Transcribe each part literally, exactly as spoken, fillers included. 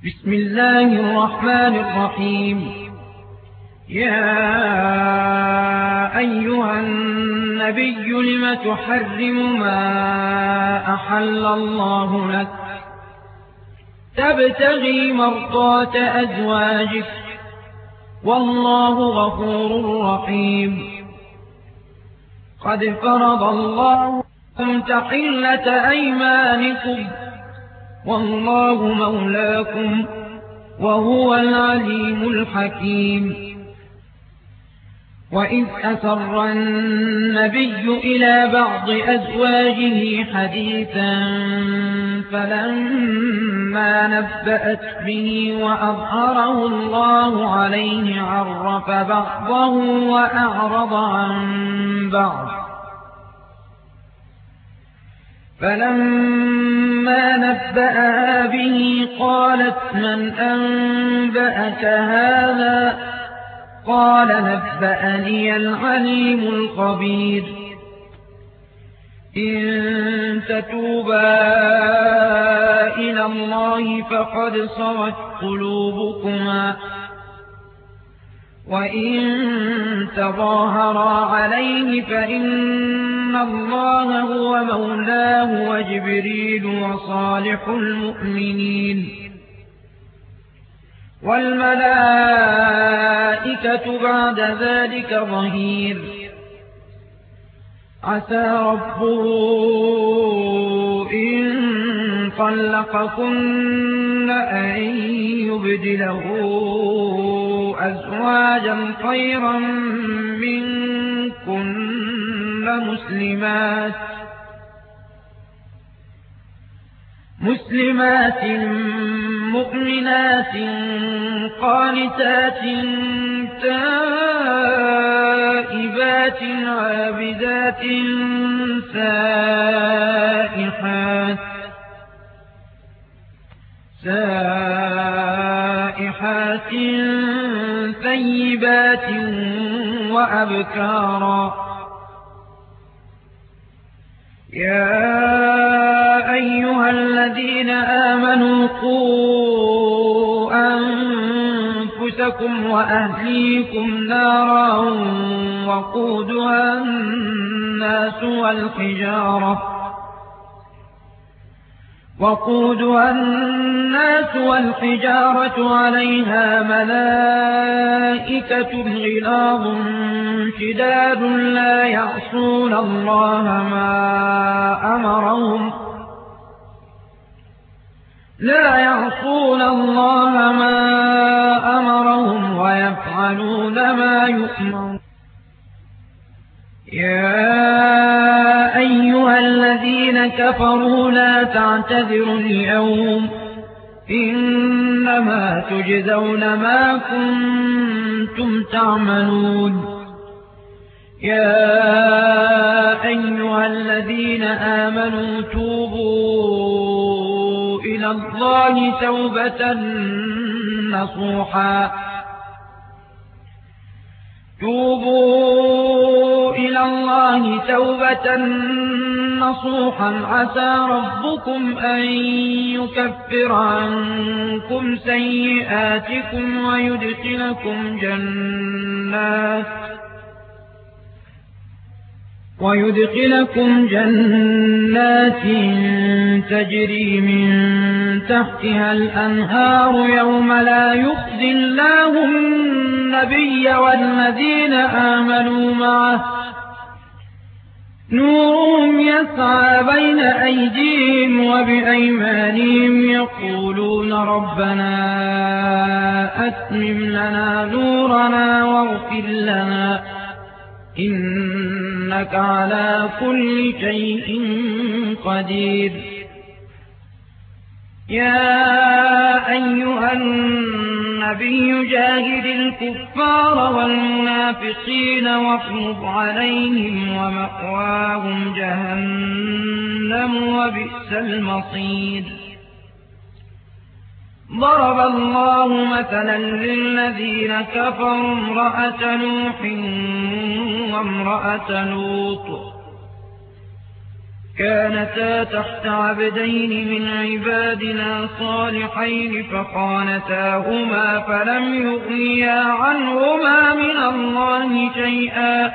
بسم الله الرحمن الرحيم. يا أيها النبي لم تحرم ما أحل الله لك تبتغي مرضات أزواجك والله غفور رحيم. قد فرض الله لكم تحلة أيمانكم والله مولاكم وهو العليم الحكيم. وإذ أسر النبي إلى بعض أزواجه حديثا فلما نبأت به وأظهره الله عليه عرف بعضه وأعرض عن بعض. فلما نبأها به قالت من أنبأك هذا؟ قال نبأني العليم الخبير. إن تتوبا إلى الله فقد صغت قلوبكما وإن تظاهرا عليه فإن الله هو مولاه وجبريل وصالح المؤمنين والملائكة بعد ذلك ظهير. عسى ربه إن طلقكن أن يبدله أزواجا خيرا منكن مسلمات مسلمات مؤمنات قانتات تائبات عابدات سائحات سائحات ثيبات وأبكارا. يا أيها الذين آمنوا قوا أنفسكم وأهليكم نارا وقودها الناس والحجارة وقودها الناس والحجارة عليها ملائكة غلاظ شداد لا يعصون الله ما أمرهم لا يعصون الله ما أمرهم ويفعلون ما يؤمرون. يا أيها الذين كفروا لا تعتذروا اليوم إنما تجزون ما كنتم تعملون. يا أيها الذين آمنوا توبوا إلى الله توبة نصوحا توبوا إلى الله توبة نصوحا عسى ربكم أن يكفر عنكم سيئاتكم ويدخلكم جنات ويدخلكم جنات تجري من تحتها الأنهار يوم لا يخزي الله النبي والذين آمنوا معه نورهم يسعى بين أيديهم وبأيمانهم يقولون ربنا أتمم لنا نورنا واغفر لنا إنك على كل شيء قدير. يا أيها النبي جاهد الكفار والمنافقين واغلظ عليهم ومأواهم جهنم وبئس المصير. ضرب الله مثلا للذين كفروا امرأة نوح وامرأة لوط كانتا تحت عبدين من عبادنا صالحين فخانتاهما فلم يغنيا عنهما من الله شيئا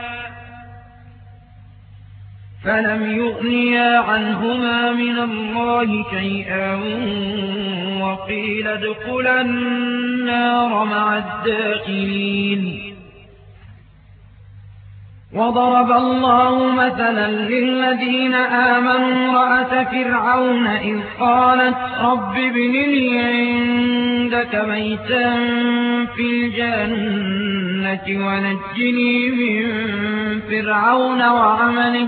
فلم يغنيا عنهما من الله شيئا وقيل ادخلا النار مع الداخلين. وضرب الله مثلا للذين آمنوا امرأة فرعون إذ قالت رب ابن لي عندك بيتا في الجنة ونجني من فرعون وعمله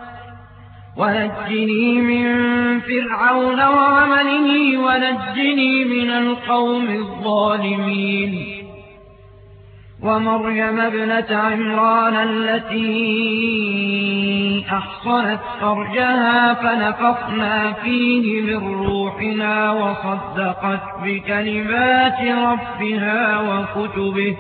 ونجني من فرعون وعمله ونجني من القوم الظالمين. ومريم ابنة عمران التي أحصنت فرجها فنفخنا فيه من روحنا وصدقت بكلمات ربها وكتبه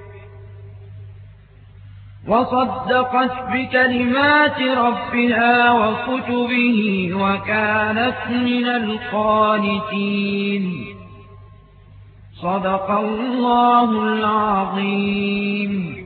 وصدقت بكلمات ربها وكتبه وكانت من القانتين. صدق الله العظيم.